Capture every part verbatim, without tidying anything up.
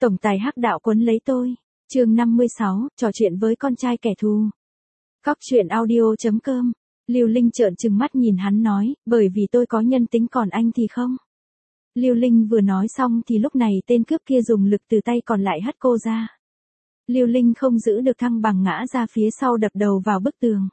Tổng tài hắc đạo quấn lấy tôi. Chương năm mươi sáu, trò chuyện với con trai kẻ thù. Cóc truyện audio chấm com. Lưu Linh trợn trừng mắt nhìn hắn nói, bởi vì tôi có nhân tính còn anh thì không. Lưu Linh vừa nói xong thì lúc này tên cướp kia dùng lực từ tay còn lại hất cô ra. Lưu Linh không giữ được thăng bằng ngã ra phía sau đập đầu vào bức tường.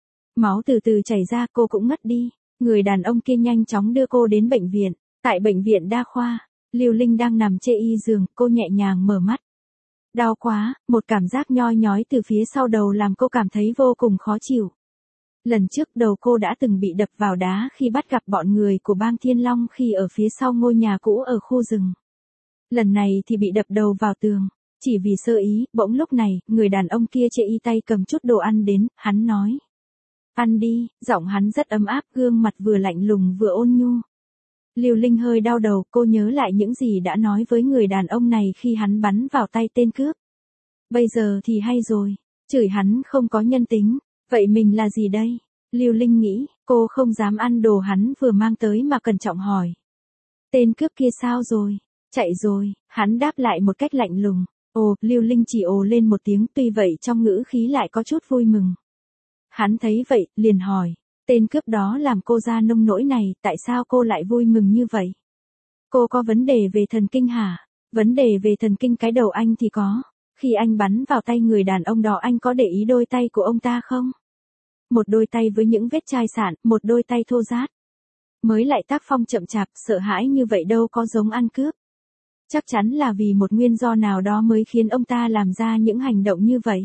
Máu từ từ chảy ra, cô cũng ngất đi. Người đàn ông kia nhanh chóng đưa cô đến bệnh viện. Tại bệnh viện đa khoa, Lưu Linh đang nằm trên y giường, cô nhẹ nhàng mở mắt. Đau quá, một cảm giác nhoi nhói từ phía sau đầu làm cô cảm thấy vô cùng khó chịu. Lần trước đầu cô đã từng bị đập vào đá khi bắt gặp bọn người của bang Thiên Long khi ở phía sau ngôi nhà cũ ở khu rừng. Lần này thì bị đập đầu vào tường. Chỉ vì sơ ý, bỗng lúc này, người đàn ông kia chê y tay cầm chút đồ ăn đến, hắn nói. Ăn đi, giọng hắn rất ấm áp, gương mặt vừa lạnh lùng vừa ôn nhu. Lưu Linh hơi đau đầu, cô nhớ lại những gì đã nói với người đàn ông này khi hắn bắn vào tay tên cướp. Bây giờ thì hay rồi, chửi hắn không có nhân tính, vậy mình là gì đây? Lưu Linh nghĩ, cô không dám ăn đồ hắn vừa mang tới mà cẩn trọng hỏi. Tên cướp kia sao rồi? Chạy rồi, hắn đáp lại một cách lạnh lùng. Ồ, Lưu Linh chỉ ồ lên một tiếng, tuy vậy trong ngữ khí lại có chút vui mừng. Hắn thấy vậy, liền hỏi. Tên cướp đó làm cô ra nông nỗi này, tại sao cô lại vui mừng như vậy? Cô có vấn đề về thần kinh hả? Vấn đề về thần kinh cái đầu anh thì có. Khi anh bắn vào tay người đàn ông đó anh có để ý đôi tay của ông ta không? Một đôi tay với những vết chai sạn, một đôi tay thô rát. Mới lại tác phong chậm chạp, sợ hãi như vậy đâu có giống ăn cướp. Chắc chắn là vì một nguyên do nào đó mới khiến ông ta làm ra những hành động như vậy.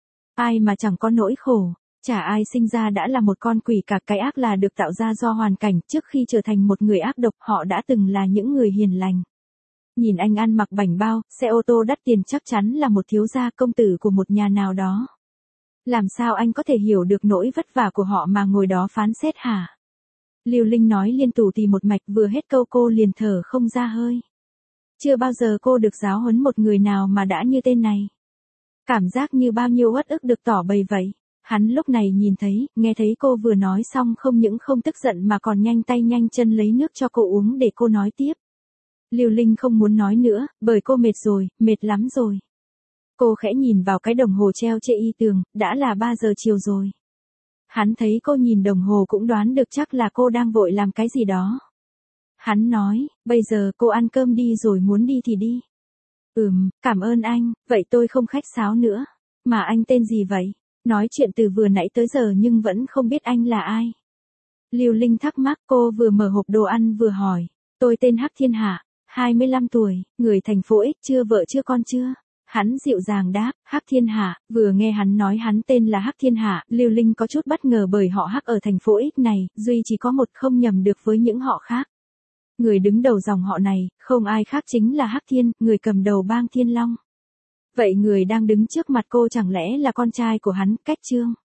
Ai mà chẳng có nỗi khổ. Chả ai sinh ra đã là một con quỷ cả, cái ác là được tạo ra do hoàn cảnh, trước khi trở thành một người ác độc họ đã từng là những người hiền lành. Nhìn anh ăn mặc bảnh bao, xe ô tô đắt tiền chắc chắn là một thiếu gia công tử của một nhà nào đó. Làm sao anh có thể hiểu được nỗi vất vả của họ mà ngồi đó phán xét hả? Lưu Linh nói liên tù tì một mạch, vừa hết câu cô liền thở không ra hơi. Chưa bao giờ cô được giáo huấn một người nào mà đã như tên này. Cảm giác như bao nhiêu uất ức được tỏ bày vậy. Hắn lúc này nhìn thấy, nghe thấy cô vừa nói xong không những không tức giận mà còn nhanh tay nhanh chân lấy nước cho cô uống để cô nói tiếp. Lưu Linh không muốn nói nữa, bởi cô mệt rồi, mệt lắm rồi. Cô khẽ nhìn vào cái đồng hồ treo trên y tường, đã là ba giờ chiều rồi. Hắn thấy cô nhìn đồng hồ cũng đoán được chắc là cô đang vội làm cái gì đó. Hắn nói, bây giờ cô ăn cơm đi rồi muốn đi thì đi. Ừm, cảm ơn anh, vậy tôi không khách sáo nữa. Mà anh tên gì vậy? Nói chuyện từ vừa nãy tới giờ nhưng vẫn không biết anh là ai. Lưu Linh thắc mắc, cô vừa mở hộp đồ ăn vừa hỏi. Tôi tên Hắc Thiên Hạ, hai mươi lăm tuổi, người thành phố X, chưa vợ chưa con chưa? Hắn dịu dàng đáp, Hắc Thiên Hạ. Vừa nghe hắn nói hắn tên là Hắc Thiên Hạ, Lưu Linh có chút bất ngờ bởi họ Hắc ở thành phố X này, duy chỉ có một không nhầm được với những họ khác. Người đứng đầu dòng họ này, không ai khác chính là Hắc Thiên, người cầm đầu bang Thiên Long. Vậy người đang đứng trước mặt cô chẳng lẽ là con trai của hắn, Cách Trương?